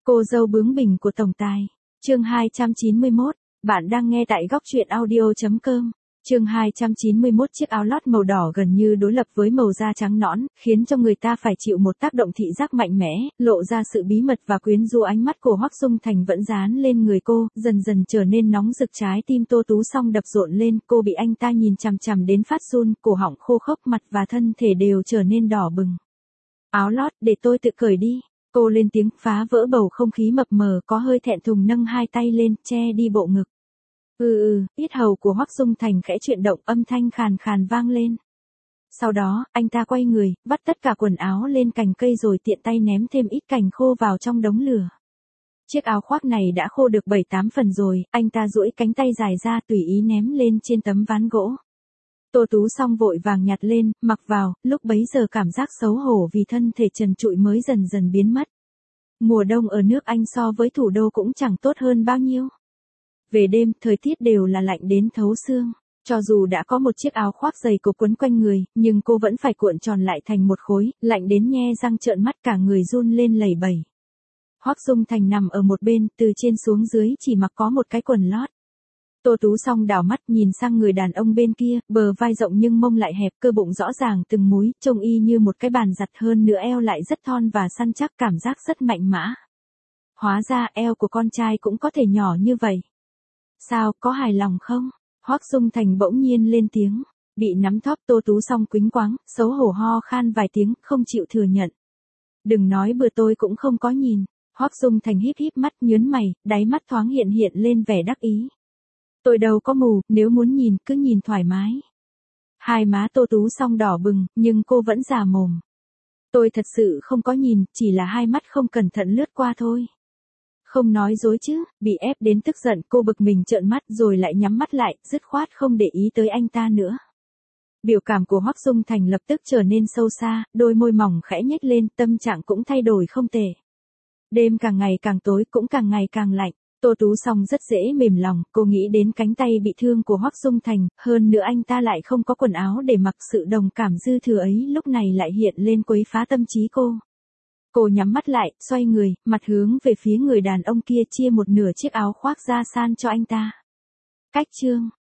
Cô dâu bướng bỉnh của tổng tài. Chương 291, bạn đang nghe tại góc truyện audio.com. Chương 291. Chiếc áo lót màu đỏ gần như đối lập với màu da trắng nõn, khiến cho người ta phải chịu một tác động thị giác mạnh mẽ, lộ ra sự bí mật và quyến rũ. Ánh mắt của Hoắc Dung Thành vẫn dán lên người cô, dần dần trở nên nóng rực. Trái tim Tô Tú Song đập rộn lên, cô bị anh ta nhìn chằm chằm đến phát run, cổ họng khô khốc, mặt và thân thể đều trở nên đỏ bừng. Áo lót, để tôi tự cởi đi. Cô lên tiếng, phá vỡ bầu không khí mập mờ, có hơi thẹn thùng nâng hai tay lên, che đi bộ ngực. Yết hầu của Hoắc Dung Thành khẽ chuyển động, âm thanh khàn khàn vang lên. Sau đó, anh ta quay người, vắt tất cả quần áo lên cành cây rồi tiện tay ném thêm ít cành khô vào trong đống lửa. Chiếc áo khoác này đã khô được 7-8 phần rồi, anh ta duỗi cánh tay dài ra tùy ý ném lên trên tấm ván gỗ. Tô Tú Song vội vàng nhặt lên, mặc vào, lúc bấy giờ cảm giác xấu hổ vì thân thể trần trụi mới dần dần biến mất. Mùa đông ở nước Anh so với thủ đô cũng chẳng tốt hơn bao nhiêu. Về đêm, thời tiết đều là lạnh đến thấu xương. Cho dù đã có một chiếc áo khoác dày cộc quấn quanh người, nhưng cô vẫn phải cuộn tròn lại thành một khối, lạnh đến nhe răng trợn mắt, cả người run lên lẩy bẩy. Hoắc Dung Thành nằm ở một bên, từ trên xuống dưới chỉ mặc có một cái quần lót. Tô Tú Song đảo mắt nhìn sang người đàn ông bên kia, bờ vai rộng nhưng mông lại hẹp, cơ bụng rõ ràng từng múi, trông y như một cái bàn giặt, hơn nữa eo lại rất thon và săn chắc, cảm giác rất mạnh mẽ. Hóa ra eo của con trai cũng có thể nhỏ như vậy. Sao, có hài lòng không? Hoắc Dung Thành bỗng nhiên lên tiếng. Bị nắm thóp, Tô Tú Song quĩnh quáng, xấu hổ ho khan vài tiếng, không chịu thừa nhận. Đừng nói bừa, tôi cũng không có nhìn. Hoắc Dung Thành híp híp mắt, nhớn mày, đáy mắt thoáng hiện lên vẻ đắc ý. Tôi đâu có mù, nếu muốn nhìn, cứ nhìn thoải mái. Hai má Tô Tú Song đỏ bừng, nhưng cô vẫn già mồm. Tôi thật sự không có nhìn, chỉ là hai mắt không cẩn thận lướt qua thôi. Không nói dối chứ, bị ép đến tức giận, cô bực mình trợn mắt rồi lại nhắm mắt lại, dứt khoát không để ý tới anh ta nữa. Biểu cảm của Hoắc Dung Thành lập tức trở nên sâu xa, đôi môi mỏng khẽ nhếch lên, tâm trạng cũng thay đổi không tệ. Đêm càng ngày càng tối, cũng càng ngày càng lạnh. Tô Tú Song rất dễ mềm lòng, cô nghĩ đến cánh tay bị thương của Hoắc Dung Thành, hơn nữa anh ta lại không có quần áo để mặc, sự đồng cảm dư thừa ấy lúc này lại hiện lên quấy phá tâm trí cô. Cô nhắm mắt lại, xoay người, mặt hướng về phía người đàn ông kia, chia một nửa chiếc áo khoác da san cho anh ta. Cách chương